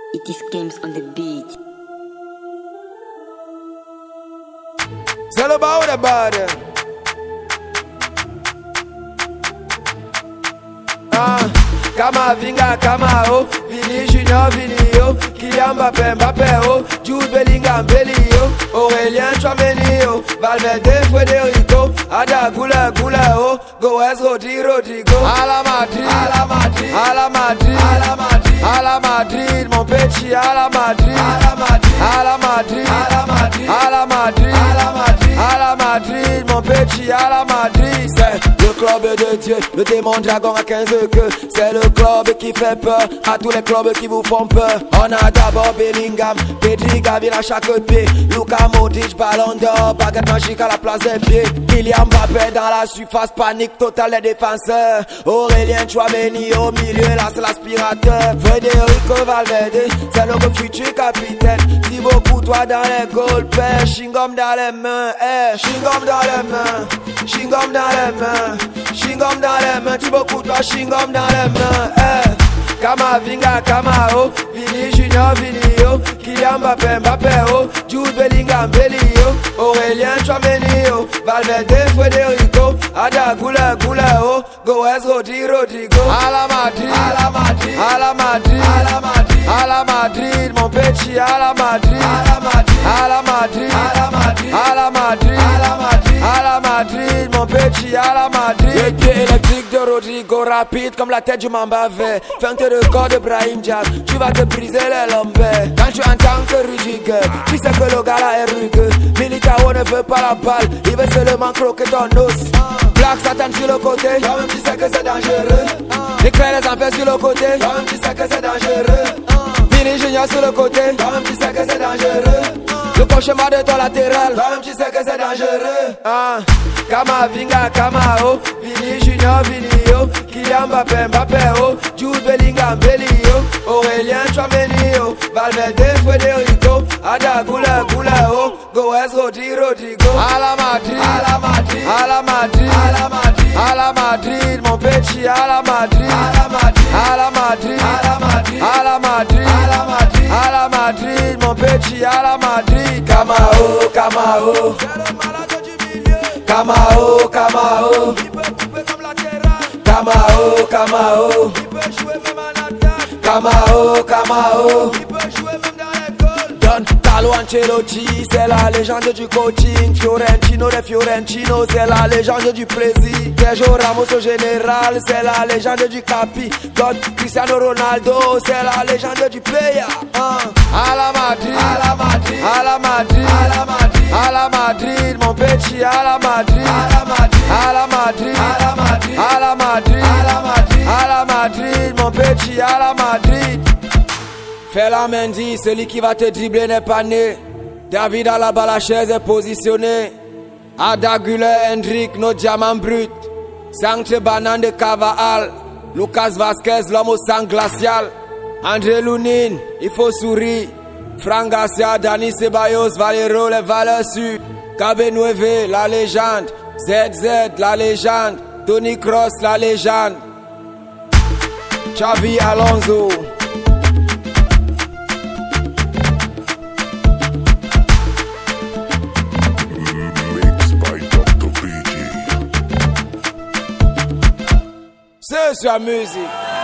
It is games on the beat. C'est le bas ou le bad? Kama Vinga, Kama O, Vini Junior, Vini O, Kylian Mbappé, Mbappé O, Jude Bellingham, Belly O, Aurélien Tchouameni O, Valverde, Federico, Ada Gula, Gula O, Goes, Rodri, Rodrigo, à la Madrid, à la Madrid, à la Madrid, à la Madrid, à la Madrid, mon petit, à la Madrid, à la Madrid, à la Madrid, à la Madrid, à la Madrid, à la Madrid, à la Madrid, mon petit, à la Madrid, c'est le club de Dieu, le démon dragon à 15 queues, c'est le club qui fait peur à tous les clubs qui vous font peur. On a d'abord Bellingham, Pedri, Gavi à chaque pied, Luka Modric, Ballon d'Or, baguette magique à la place des pieds, Kylian Mbappé dans la surface, panique totale des défenseurs, Aurélien Tchouameni au milieu, là c'est l'aspirateur, Federico Valverde, c'est le futur capitaine, Thibaut Courtois dans les goals, père, Chingom dans les mains, Chingom dans les mains, Chingom dans les mains, Chingom dans les mains, Thibaut Courtois, Chingom dans les mains, Kama Vinga, Kama O, Vini Junior, Vini O, Kylian Mbappé, Mbappé O, Jude Bellingham, Belly O, Aurélien Tchouameni O, Valverde, Federico, Ada Gula, Gula O, Goes, Rodri, Rodrigo, à la Madrid, à la Madrid, à la Madrid, à la Madrid, à la Madrid, mon petit, à la Madrid, à la Madrid, à la Madrid, à la Madrid, à la Madrid, à la Madrid, à la Madrid, mon petit, à la Madrid. Le pied électrique de Rodrigo, rapide comme la tête du Mamba vert, feinte de corps de Brahim Diaz, tu vas te briser les lombaires. Quand tu entends que Rudiger, tu sais que le gars là est rugueux. Militao ne veut pas la balle, il veut seulement croquer ton os. Black Satan sur le côté, toi-même tu sais que c'est dangereux. Éclaire les enfers sur le côté, toi-même tu sais que c'est dangereux. Vini Junior sur le côté, toi-même tu sais que c'est dangereux. Le cauchemar de ton latéral, toi-même tu sais que c'est dangereux. Kama Vinga, Kama O, Vini Junior, Vini O, Kylian Mbappé, Mbappé O, Jude Bellingham, Belly O, Aurélien Tchouameni O, Valverde, Federico, Ada Gula, Gula O, Goes, Rodri, Rodrigo, à la Madrid, à la Madrid, à la Madrid, à la Madrid, à la Madrid, mon petit, à la Madrid, à la Madrid, à la Madrid, à la Madrid, à la Madrid, à la Madrid, à la Madrid, mon petit, à la Madrid. Kama O, Kama O, Kama O, Kama O, il peut couper comme latéral. Kama O, Kama O, il peut jouer même en attaque. Kama O, Kama O, il peut jouer même dans les goals. Don Carlo Ancelotti, c'est la légende du coaching. Fiorentino de Fiorentino, c'est la légende du plaisir. Sergio Ramos au général, c'est la légende du capi. Don Cristiano Ronaldo, c'est la légende du player. À la Madrid, à la Madrid, à la Madrid, à la Madrid, à la Madrid, mon petit, à la Madrid, à la Madrid, à la Madrid, à la Madrid, à la Madrid, à la Madrid, à la Madrid, mon petit, à la Madrid. Fais la Mendy, celui qui va te dribbler n'est pas né. David Alaba, la chaise est positionnée. Ada Gula, Hendrick, nos diamants bruts. Sancte Banane de Cavall, Lucas Vasquez, l'homme au sang glacial. André Lounine, il faut sourire. Franck Garcia, Dani Ceballos, Valero, les valeurs sûres. Cabe Nueve, la légende. ZZ, la légende. Tony Kroos, la légende. Xavi Alonso. C'est sa musique.